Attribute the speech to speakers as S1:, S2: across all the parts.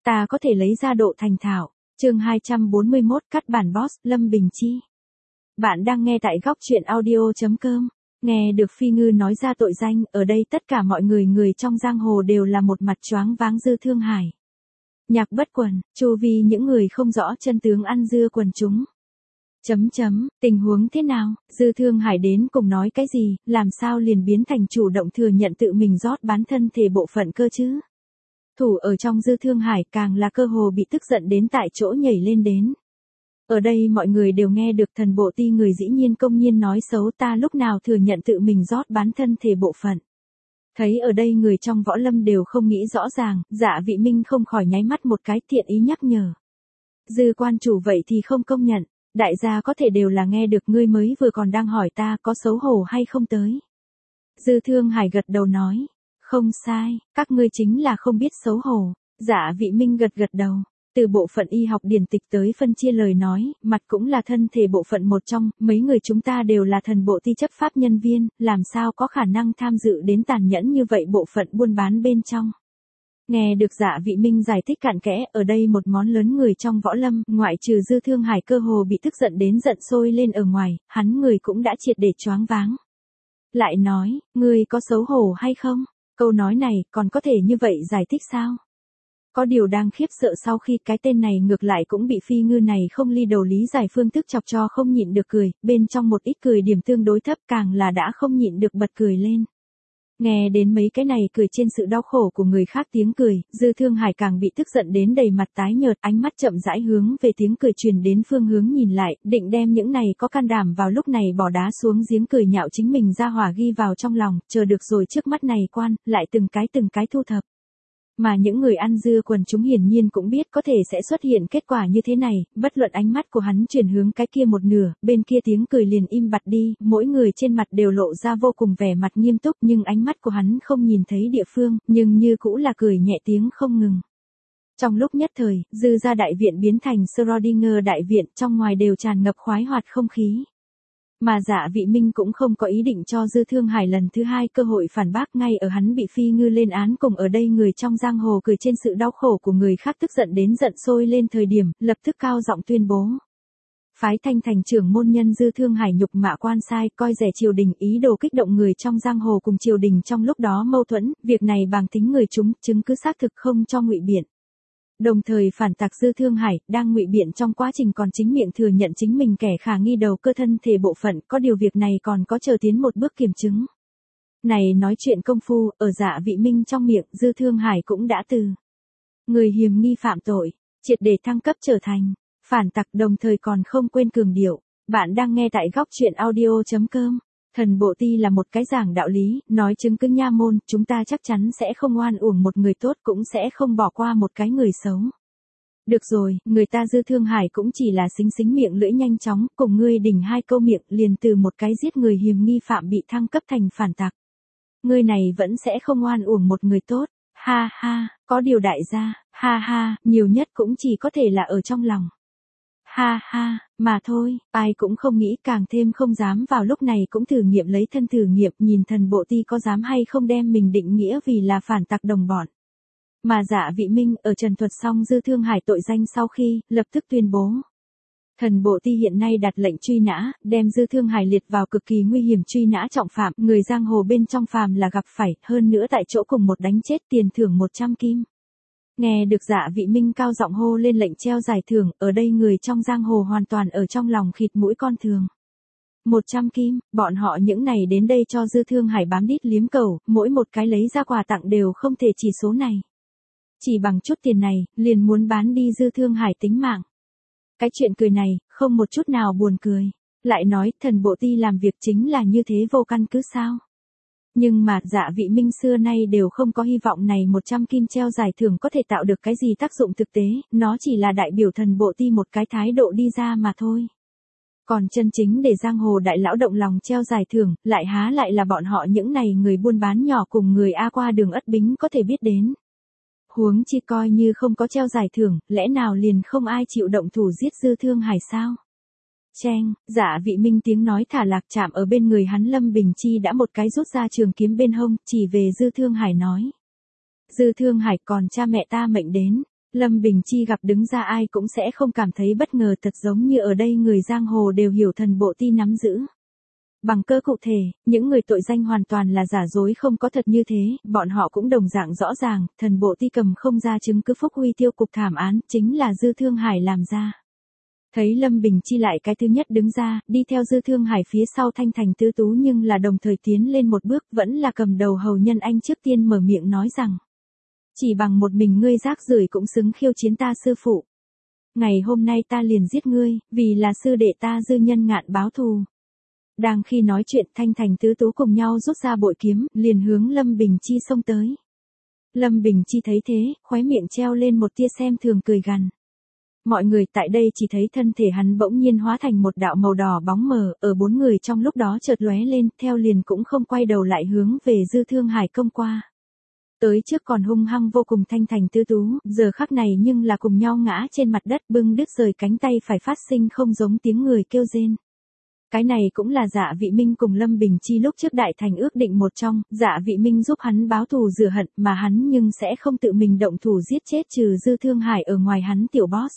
S1: ta có thể lấy ra độ thành thạo. Chương 241 cắt bản boss, Lâm Bình Chi. Bạn đang nghe tại góc truyện audio.com. Nghe được Phi Ngư nói ra tội danh, ở đây tất cả mọi người trong giang hồ đều là một mặt choáng váng. Dư Thương Hải, Nhạc Bất Quần, chu vi những người không rõ chân tướng ăn dưa quần chúng. Tình huống thế nào? Dư Thương Hải đến cùng nói cái gì, làm sao liền biến thành chủ động thừa nhận tự mình rót bán thân thể bộ phận cơ chứ? Thủ ở trong Dư Thương Hải càng là cơ hồ bị tức giận đến tại chỗ nhảy lên đến. Ở đây mọi người đều nghe được thần bộ ti người dĩ nhiên công nhiên nói xấu ta lúc nào thừa nhận tự mình rót bán thân thể bộ phận. Thấy ở đây người trong võ lâm đều không nghĩ rõ ràng, Dạ Vị Minh không khỏi nháy mắt một cái thiện ý nhắc nhở. Dư quan chủ vậy thì không công nhận, đại gia có thể đều là nghe được ngươi mới vừa còn đang hỏi ta có xấu hổ hay không tới. Dư Thương Hải gật đầu nói, không sai, các ngươi chính là không biết xấu hổ. Dạ Vị Minh gật đầu. Từ bộ phận y học điển tịch tới phân chia lời nói, mặt cũng là thân thể bộ phận một trong, mấy người chúng ta đều là thần bộ ti chấp pháp nhân viên, làm sao có khả năng tham dự đến tàn nhẫn như vậy bộ phận buôn bán bên trong. Nghe được Dạ Vị Minh giải thích cặn kẽ, ở đây một món lớn người trong võ lâm, ngoại trừ Dư Thương Hải cơ hồ bị tức giận đến giận sôi lên ở ngoài, hắn người cũng đã triệt để choáng váng. Lại nói, ngươi có xấu hổ hay không? Câu nói này còn có thể như vậy giải thích sao? Có điều đang khiếp sợ sau khi cái tên này ngược lại cũng bị Phi Ngư này không ly đầu lý giải phương thức chọc cho không nhịn được cười, bên trong một ít cười điểm tương đối thấp càng là đã không nhịn được bật cười lên. Nghe đến mấy cái này cười trên sự đau khổ của người khác tiếng cười, Dư Thương Hải càng bị tức giận đến đầy mặt tái nhợt, ánh mắt chậm rãi hướng về tiếng cười truyền đến phương hướng nhìn lại, định đem những này có can đảm vào lúc này bỏ đá xuống giếng cười nhạo chính mình ra hỏa ghi vào trong lòng, chờ được rồi trước mắt này quan, lại từng cái thu thập. Mà những người ăn dưa quần chúng hiển nhiên cũng biết có thể sẽ xuất hiện kết quả như thế này, bất luận ánh mắt của hắn chuyển hướng cái kia một nửa, bên kia tiếng cười liền im bặt đi, mỗi người trên mặt đều lộ ra vô cùng vẻ mặt nghiêm túc nhưng ánh mắt của hắn không nhìn thấy địa phương, nhưng như cũ là cười nhẹ tiếng không ngừng. Trong lúc nhất thời, Dư gia đại viện biến thành Schrödinger đại viện, trong ngoài đều tràn ngập khoái hoạt không khí. Mà Dạ Vị Minh cũng không có ý định cho Dư Thương Hải lần thứ hai cơ hội phản bác ngay ở hắn bị Phi Ngư lên án cùng ở đây người trong giang hồ cười trên sự đau khổ của người khác tức giận đến giận sôi lên thời điểm, lập tức cao giọng tuyên bố. Phái Thanh thành trưởng môn nhân Dư Thương Hải nhục mạ quan sai, coi rẻ triều đình, ý đồ kích động người trong giang hồ cùng triều đình trong lúc đó mâu thuẫn, việc này bằng tính người chúng, chứng cứ xác thực không cho ngụy biện. Đồng thời phản tặc Dư Thương Hải, đang ngụy biện trong quá trình còn chính miệng thừa nhận chính mình kẻ khả nghi đầu cơ thân thể bộ phận, có điều việc này còn có chờ tiến một bước kiểm chứng. Này nói chuyện công phu, ở Dạ Vị Minh trong miệng, Dư Thương Hải cũng đã từ người hiềm nghi phạm tội, triệt để thăng cấp trở thành phản tặc, đồng thời còn không quên cường điệu. Bạn đang nghe tại góc truyện audio.com. Thần bộ ti là một cái giảng đạo lý, nói chứng cứ nha môn, chúng ta chắc chắn sẽ không oan uổng một người tốt cũng sẽ không bỏ qua một cái người xấu. Được rồi, người ta Dư Thương Hải cũng chỉ là xính miệng lưỡi nhanh chóng, cùng ngươi đỉnh hai câu miệng liền từ một cái giết người hiềm nghi phạm bị thăng cấp thành phản tặc. Ngươi này vẫn sẽ không oan uổng một người tốt, ha ha, có điều đại gia, ha ha, nhiều nhất cũng chỉ có thể là ở trong lòng. Ha ha, mà thôi, ai cũng không nghĩ càng thêm không dám vào lúc này cũng thử nghiệm lấy thân thử nghiệm nhìn thần bộ ti có dám hay không đem mình định nghĩa vì là phản tặc đồng bọn. Mà Dạ Vị Minh ở trần thuật xong Dư Thương Hải tội danh sau khi, lập tức tuyên bố. Thần bộ ti hiện nay đặt lệnh truy nã, đem Dư Thương Hải liệt vào cực kỳ nguy hiểm truy nã trọng phạm, người giang hồ bên trong phàm là gặp phải, hơn nữa tại chỗ cùng một đánh chết tiền thưởng 100 kim. Nghe được Dạ Vị Minh cao giọng hô lên lệnh treo giải thưởng, ở đây người trong giang hồ hoàn toàn ở trong lòng khịt mũi con thường. 100 kim, bọn họ những này đến đây cho Dư Thương Hải bám đít liếm cầu, mỗi một cái lấy ra quà tặng đều không thể chỉ số này. Chỉ bằng chút tiền này, liền muốn bán đi Dư Thương Hải tính mạng. Cái chuyện cười này, không một chút nào buồn cười. Lại nói, thần bộ ti làm việc chính là như thế vô căn cứ sao? Nhưng mà Dạ Vị Minh xưa nay đều không có hy vọng này 100 kim treo giải thưởng có thể tạo được cái gì tác dụng thực tế, nó chỉ là đại biểu thần bộ ti một cái thái độ đi ra mà thôi. Còn chân chính để giang hồ đại lão động lòng treo giải thưởng, lại há lại là bọn họ những này người buôn bán nhỏ cùng người A qua đường Ất Bính có thể biết đến. Huống chi coi như không có treo giải thưởng, lẽ nào liền không ai chịu động thủ giết Dư Thương Hải sao? Cheng, Dạ Vị Minh tiếng nói thả lạc chạm ở bên người hắn Lâm Bình Chi đã một cái rút ra trường kiếm bên hông, chỉ về Dư Thương Hải nói. Dư Thương Hải còn cha mẹ ta mệnh đến, Lâm Bình Chi gặp đứng ra ai cũng sẽ không cảm thấy bất ngờ, thật giống như ở đây người giang hồ đều hiểu thần bộ ti nắm giữ bằng cơ cụ thể, những người tội danh hoàn toàn là giả dối không có thật như thế, bọn họ cũng đồng dạng rõ ràng, thần bộ ti cầm không ra chứng cứ Phúc Huy tiêu cục thảm án, chính là Dư Thương Hải làm ra. Thấy Lâm Bình Chi lại cái thứ nhất đứng ra, đi theo Dư Thương Hải phía sau Thanh Thành Tứ Tú nhưng là đồng thời tiến lên một bước, vẫn là cầm đầu hầu nhân anh trước tiên mở miệng nói rằng. Chỉ bằng một mình ngươi rác rưởi cũng xứng khiêu chiến ta sư phụ. Ngày hôm nay ta liền giết ngươi, vì là sư đệ ta Dư Nhân Ngạn báo thù. Đang khi nói chuyện Thanh Thành Tứ Tú cùng nhau rút ra bội kiếm, liền hướng Lâm Bình Chi xông tới. Lâm Bình Chi thấy thế, khóe miệng treo lên một tia xem thường cười gằn. Mọi người tại đây chỉ thấy thân thể hắn bỗng nhiên hóa thành một đạo màu đỏ bóng mờ, ở bốn người trong lúc đó chợt lóe lên, theo liền cũng không quay đầu lại hướng về Dư Thương Hải công qua. Tới trước còn hung hăng vô cùng Thanh Thành Tứ Tú, giờ khắc này nhưng là cùng nhau ngã trên mặt đất bưng đứt rời cánh tay phải phát sinh không giống tiếng người kêu rên. Cái này cũng là Dạ Vị Minh cùng Lâm Bình Chi lúc trước đại thành ước định một trong, Dạ Vị Minh giúp hắn báo thù rửa hận mà hắn nhưng sẽ không tự mình động thủ giết chết trừ Dư Thương Hải ở ngoài hắn tiểu boss.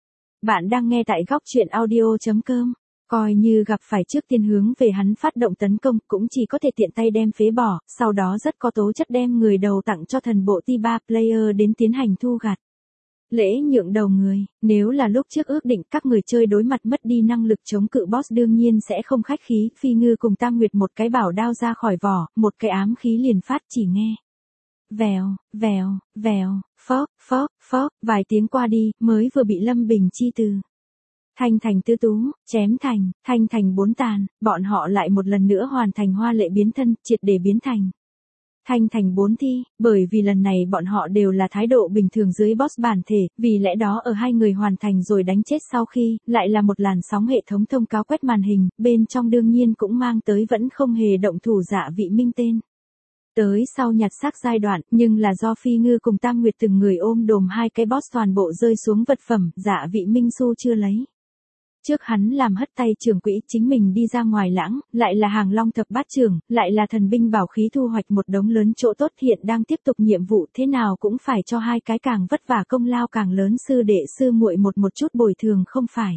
S1: Bạn đang nghe tại góc truyện audio.com. Coi như gặp phải trước tiên hướng về hắn phát động tấn công cũng chỉ có thể tiện tay đem phế bỏ, sau đó rất có tố chất đem người đầu tặng cho thần bộ ti 3 player đến tiến hành thu gặt. Lễ nhượng đầu người, nếu là lúc trước ước định các người chơi đối mặt mất đi năng lực chống cự boss đương nhiên sẽ không khách khí, Phi Ngư cùng Tam Nguyệt một cái bảo đao ra khỏi vỏ, một cái ám khí liền phát chỉ nghe. Vèo, vèo, vèo, phóp, phóp, phóp, vài tiếng qua đi, mới vừa bị Lâm Bình Chi từ Thanh Thành Tứ Tú, chém thành, Thanh Thành bốn tàn, bọn họ lại một lần nữa hoàn thành hoa lệ biến thân, triệt để biến thành Thanh Thành bốn thi, bởi vì lần này bọn họ đều là thái độ bình thường dưới boss bản thể, vì lẽ đó ở hai người hoàn thành rồi đánh chết sau khi, lại là một làn sóng hệ thống thông cáo quét màn hình, bên trong đương nhiên cũng mang tới vẫn không hề động thủ Dạ Vị Minh tên. Tới sau nhặt xác giai đoạn, nhưng là do Phi Ngư cùng Tam Nguyệt từng người ôm đồm hai cái boss toàn bộ rơi xuống vật phẩm, Dạ Vị Minh Xu chưa lấy. Trước hắn làm hất tay trưởng quỹ chính mình đi ra ngoài lãng, lại là hàng long thập bát trưởng, lại là thần binh bảo khí thu hoạch một đống lớn chỗ tốt hiện đang tiếp tục nhiệm vụ thế nào cũng phải cho hai cái càng vất vả công lao càng lớn sư đệ sư muội một chút bồi thường không phải.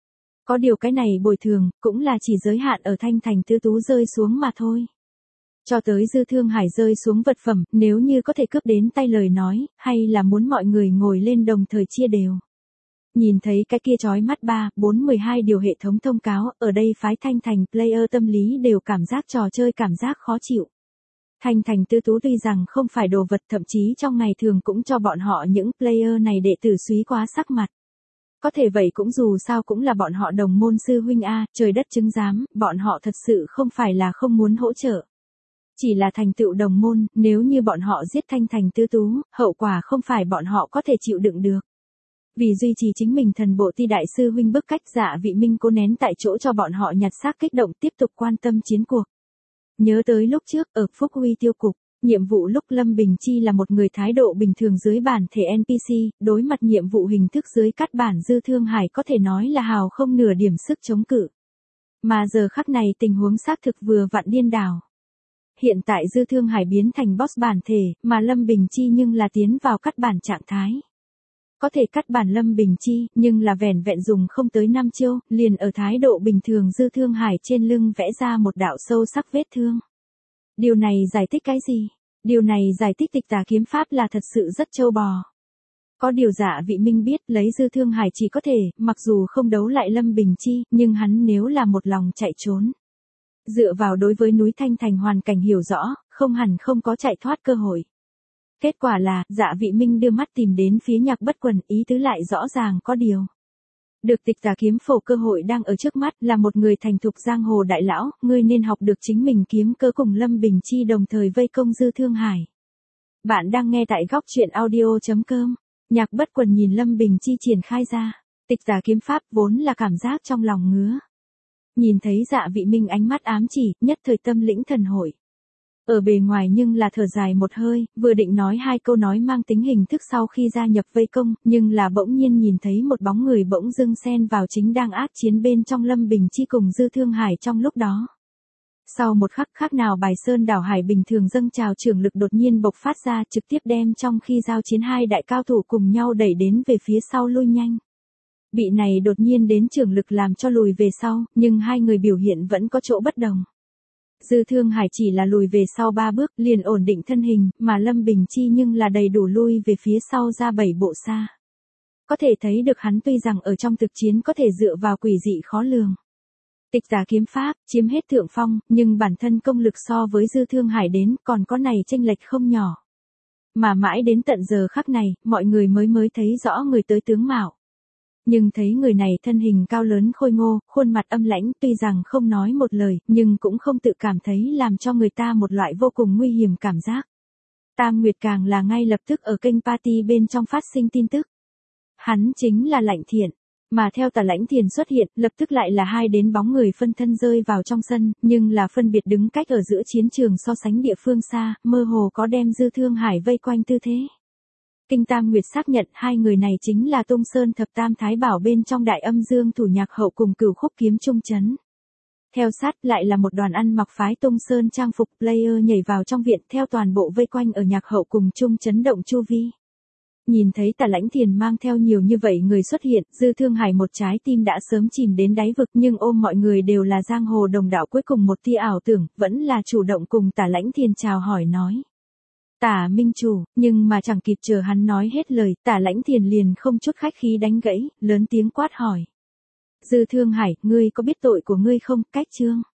S1: Có điều cái này bồi thường, cũng là chỉ giới hạn ở Thanh Thành Tứ Tú rơi xuống mà thôi. Cho tới Dư Thương Hải rơi xuống vật phẩm, nếu như có thể cướp đến tay lời nói, hay là muốn mọi người ngồi lên đồng thời chia đều. Nhìn thấy cái kia chói mắt 3, 4, 12 điều hệ thống thông cáo, ở đây phái Thanh Thành player tâm lý đều cảm giác trò chơi cảm giác khó chịu. Thanh Thành Tứ Tú tuy rằng không phải đồ vật thậm chí trong ngày thường cũng cho bọn họ những player này đệ tử suý quá sắc mặt. Có thể vậy cũng dù sao cũng là bọn họ đồng môn sư huynh A, trời đất chứng giám, bọn họ thật sự không phải là không muốn hỗ trợ. Chỉ là thành tựu đồng môn, nếu như bọn họ giết Thanh Thành Tứ Tú, hậu quả không phải bọn họ có thể chịu đựng được. Vì duy trì chính mình thần bộ ti đại sư huynh bức cách Dạ Vị Minh cố nén tại chỗ cho bọn họ nhặt xác kích động tiếp tục quan tâm chiến cuộc. Nhớ tới lúc trước ở Phúc Huy tiêu cục, nhiệm vụ lúc Lâm Bình Chi là một người thái độ bình thường dưới bản thể NPC, đối mặt nhiệm vụ hình thức dưới cắt bản Dư Thương Hải có thể nói là hào không nửa điểm sức chống cự. Mà giờ khắc này tình huống xác thực vừa vặn điên đảo. Hiện tại Dư Thương Hải biến thành boss bản thể, mà Lâm Bình Chi nhưng là tiến vào cắt bản trạng thái. Có thể cắt bản Lâm Bình Chi, nhưng là vẻn vẹn dùng không tới 5 chiêu, liền ở thái độ bình thường Dư Thương Hải trên lưng vẽ ra một đạo sâu sắc vết thương. Điều này giải thích cái gì? Điều này giải thích tịch tà kiếm pháp là thật sự rất trâu bò. Có điều Dạ Vị Minh biết lấy Dư Thương Hải chỉ có thể, mặc dù không đấu lại Lâm Bình Chi, nhưng hắn nếu là một lòng chạy trốn. Dựa vào đối với núi Thanh Thành hoàn cảnh hiểu rõ, không hẳn không có chạy thoát cơ hội. Kết quả là, Dạ Vị Minh đưa mắt tìm đến phía Nhạc Bất Quần, ý tứ lại rõ ràng có điều. Được tịch tà kiếm phổ cơ hội đang ở trước mắt, là một người thành thục giang hồ đại lão, ngươi nên học được chính mình kiếm cơ cùng Lâm Bình Chi đồng thời vây công Dư Thương Hải. Bạn đang nghe tại góc truyện audio.com. Nhạc Bất Quần nhìn Lâm Bình Chi triển khai ra tịch tà kiếm pháp vốn là cảm giác trong lòng ngứa. Nhìn thấy Dạ Vị Minh ánh mắt ám chỉ, nhất thời tâm lĩnh thần hội. Ở bề ngoài nhưng là thở dài một hơi, vừa định nói hai câu nói mang tính hình thức sau khi gia nhập vây công, nhưng là bỗng nhiên nhìn thấy một bóng người bỗng dưng xen vào chính đang ác chiến bên trong Lâm Bình Chi cùng Dư Thương Hải trong lúc đó. Sau một khắc khác nào bài sơn đảo hải bình thường dâng trào trưởng lực đột nhiên bộc phát ra trực tiếp đem trong khi giao chiến hai đại cao thủ cùng nhau đẩy đến về phía sau lui nhanh. Bị này đột nhiên đến trưởng lực làm cho lùi về sau, nhưng hai người biểu hiện vẫn có chỗ bất đồng. Dư Thương Hải chỉ là lùi về sau 3 bước liền ổn định thân hình, mà Lâm Bình Chi nhưng là đầy đủ lui về phía sau ra 7 bộ xa. Có thể thấy được hắn tuy rằng ở trong thực chiến có thể dựa vào quỷ dị khó lường. Tịch giả kiếm pháp, chiếm hết thượng phong, nhưng bản thân công lực so với Dư Thương Hải đến còn có này chênh lệch không nhỏ. Mà mãi đến tận giờ khắc này, mọi người mới thấy rõ người tới tướng mạo. Nhưng thấy người này thân hình cao lớn khôi ngô, khuôn mặt âm lãnh tuy rằng không nói một lời, nhưng cũng không tự cảm thấy làm cho người ta một loại vô cùng nguy hiểm cảm giác. Tam Nguyệt càng là ngay lập tức ở kênh party bên trong phát sinh tin tức. Hắn chính là Lãnh Thiền. Mà theo Tả Lãnh Thiền xuất hiện, lập tức lại là hai đến bóng người phân thân rơi vào trong sân, nhưng là phân biệt đứng cách ở giữa chiến trường so sánh địa phương xa, mơ hồ có đem Dư Thương Hải vây quanh tư thế. Kinh Tam Nguyệt xác nhận hai người này chính là Tung Sơn Thập Tam Thái Bảo bên trong Đại Âm Dương Thủ Nhạc Hậu cùng Cửu Khúc Kiếm Trung Chấn. Theo sát lại là một đoàn ăn mặc phái Tung Sơn trang phục player nhảy vào trong viện theo toàn bộ vây quanh ở Nhạc Hậu cùng Trung Chấn động chu vi. Nhìn thấy Tả Lãnh Thiền mang theo nhiều như vậy người xuất hiện, Dư Thương Hải một trái tim đã sớm chìm đến đáy vực nhưng ôm mọi người đều là giang hồ đồng đạo cuối cùng một tia ảo tưởng, vẫn là chủ động cùng Tả Lãnh Thiền chào hỏi nói. Tả minh chủ, nhưng mà chẳng kịp chờ hắn nói hết lời, Tả Lãnh Thiền liền không chút khách khí đánh gãy, lớn tiếng quát hỏi. Dư Thương Hải, ngươi có biết tội của ngươi không, cách chương?